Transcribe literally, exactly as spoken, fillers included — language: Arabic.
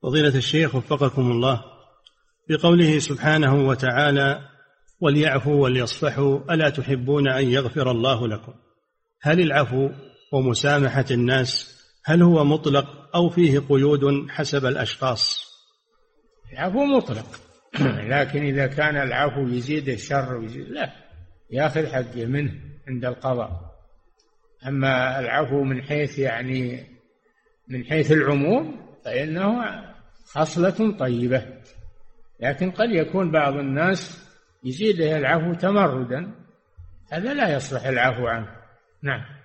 فضيلة الشيخ وفقكم الله، بقوله سبحانه وتعالى وليعفوا وليصفحوا ألا تحبون أن يغفر الله لكم، هل العفو ومسامحة الناس هل هو مطلق أو فيه قيود حسب الأشخاص؟ العفو مطلق، لكن إذا كان العفو يزيد الشر ويزيد لا، يأخذ حقه منه عند القضاء. أما العفو من حيث يعني من حيث العموم فإنه خصلة طيبة، لكن قد يكون بعض الناس يزيده العفو تمردا، هذا لا يصلح العفو عنه. نعم.